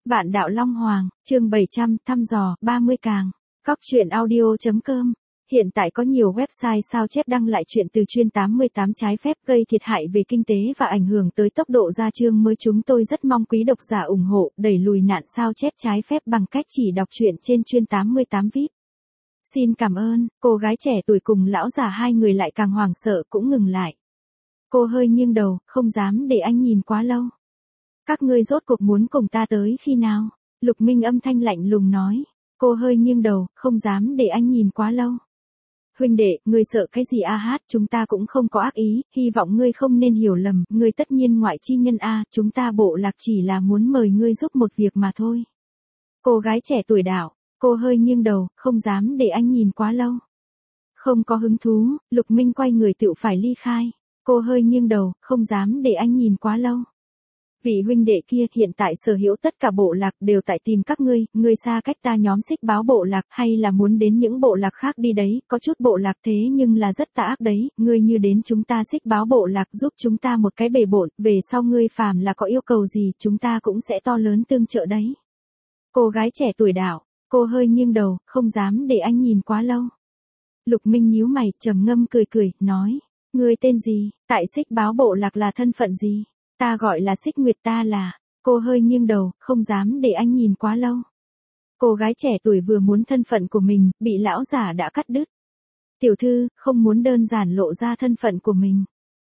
Vạn đạo Long Hoàng, chương 700, thăm dò, 30 càng. Cóc truyện audio.com. Hiện tại có nhiều website sao chép đăng lại chuyện từ chuyên 88 trái phép gây thiệt hại về kinh tế và ảnh hưởng tới tốc độ ra chương mới. Chúng tôi rất mong quý độc giả ủng hộ, đẩy lùi nạn sao chép trái phép bằng cách chỉ đọc truyện trên chuyên 88 VIP. Xin cảm ơn. Cô gái trẻ tuổi cùng lão già hai người lại càng hoảng sợ cũng ngừng lại. Cô hơi nghiêng đầu, không dám để anh nhìn quá lâu. Các ngươi rốt cuộc muốn cùng ta tới khi nào? Lục Minh âm thanh lạnh lùng nói. Cô hơi nghiêng đầu, không dám để anh nhìn quá lâu. Huynh đệ, ngươi sợ cái gì a hát, chúng ta cũng không có ác ý, hy vọng ngươi không nên hiểu lầm, ngươi tất nhiên ngoại chi nhân a, chúng ta bộ lạc chỉ là muốn mời ngươi giúp một việc mà thôi. Cô gái trẻ tuổi đảo, cô hơi nghiêng đầu, không dám để anh nhìn quá lâu. Không có hứng thú, Lục Minh quay người tựu phải ly khai. Cô hơi nghiêng đầu, không dám để anh nhìn quá lâu. Vị huynh đệ kia, hiện tại sở hữu tất cả bộ lạc đều tại tìm các ngươi xa cách ta nhóm Xích Báo bộ lạc hay là muốn đến những bộ lạc khác đi đấy, có chút bộ lạc thế nhưng là rất tà ác đấy, ngươi như đến chúng ta Xích Báo bộ lạc giúp chúng ta một cái bề bộn, về sau ngươi phàm là có yêu cầu gì chúng ta cũng sẽ to lớn tương trợ đấy. Cô gái trẻ tuổi đảo, cô hơi nghiêng đầu, không dám để anh nhìn quá lâu. Lục Minh nhíu mày, trầm ngâm cười, nói, ngươi tên gì, tại Xích Báo bộ lạc là thân phận gì? Ta gọi là Xích Nguyệt, ta là. Cô hơi nghiêng đầu, không dám để anh nhìn quá lâu. Cô gái trẻ tuổi vừa muốn thân phận của mình, bị lão giả đã cắt đứt. Tiểu thư, không muốn đơn giản lộ ra thân phận của mình.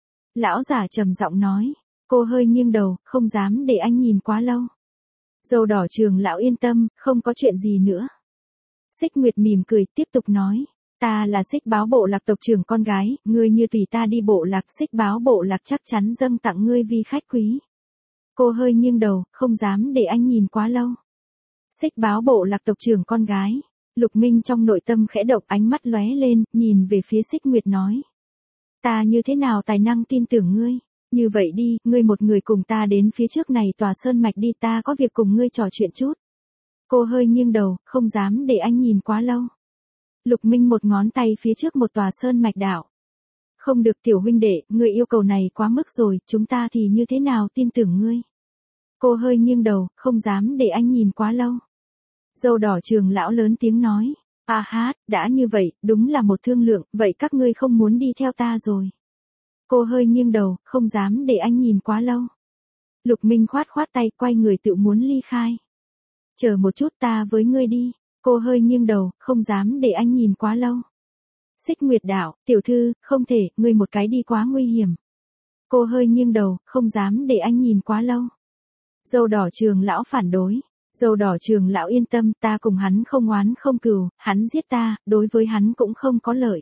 Lão giả trầm giọng nói. Cô hơi nghiêng đầu, không dám để anh nhìn quá lâu. Dâu đỏ trường lão yên tâm, không có chuyện gì nữa. Xích Nguyệt mỉm cười, tiếp tục nói. Ta là Xích Báo bộ lạc tộc trưởng con gái, ngươi như tùy ta đi bộ lạc, Xích Báo bộ lạc chắc chắn dâng tặng ngươi vi khách quý. Cô hơi nghiêng đầu, không dám để anh nhìn quá lâu. Xích Báo bộ lạc tộc trưởng con gái. Lục Minh trong nội tâm khẽ động, ánh mắt lóe lên, nhìn về phía Xích Nguyệt nói. Ta như thế nào tài năng tin tưởng ngươi? Như vậy đi, ngươi một người cùng ta đến phía trước này tòa sơn mạch đi, ta có việc cùng ngươi trò chuyện chút. Cô hơi nghiêng đầu, không dám để anh nhìn quá lâu. Lục Minh một ngón tay phía trước một tòa sơn mạch đảo. Không được tiểu huynh đệ, ngươi yêu cầu này quá mức rồi, chúng ta thì như thế nào tin tưởng ngươi? Cô hơi nghiêng đầu, không dám để anh nhìn quá lâu. Dâu đỏ trường lão lớn tiếng nói. A hát, đã như vậy, đúng là một thương lượng, vậy các ngươi không muốn đi theo ta rồi. Cô hơi nghiêng đầu, không dám để anh nhìn quá lâu. Lục Minh khoát tay, quay người tự muốn ly khai. Chờ một chút, ta với ngươi đi. Cô hơi nghiêng đầu, không dám để anh nhìn quá lâu. Xích Nguyệt đảo, tiểu thư, không thể, ngươi một cái đi quá nguy hiểm. Cô hơi nghiêng đầu, không dám để anh nhìn quá lâu. Dâu đỏ trường lão phản đối. Dâu đỏ trường lão yên tâm, ta cùng hắn không oán không cừu, hắn giết ta, đối với hắn cũng không có lợi.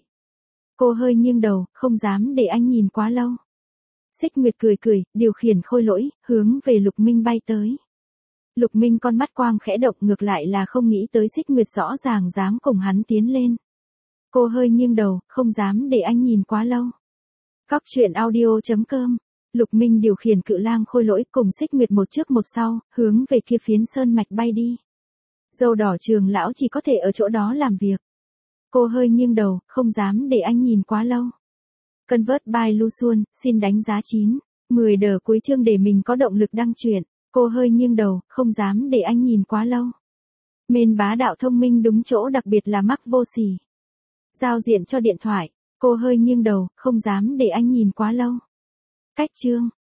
Cô hơi nghiêng đầu, không dám để anh nhìn quá lâu. Xích Nguyệt cười, điều khiển khôi lỗi, hướng về Lục Minh bay tới. Lục Minh con mắt quang khẽ động, ngược lại là không nghĩ tới Xích Nguyệt rõ ràng dám cùng hắn tiến lên. Cô hơi nghiêng đầu, không dám để anh nhìn quá lâu. Cóc truyện audio.com. Lục Minh điều khiển cự lang khôi lỗi cùng Xích Nguyệt một trước một sau, hướng về kia phiến sơn mạch bay đi. Dâu đỏ trường lão chỉ có thể ở chỗ đó làm việc. Cô hơi nghiêng đầu, không dám để anh nhìn quá lâu. Convert by Luxuan, xin đánh giá 9. 10 đờ cuối chương để mình có động lực đăng truyện. Cô hơi nghiêng đầu, không dám để anh nhìn quá lâu. Mên bá đạo thông minh đúng chỗ, đặc biệt là mắc vô sỉ. Giao diện cho điện thoại. Cô hơi nghiêng đầu, không dám để anh nhìn quá lâu. Cách chương.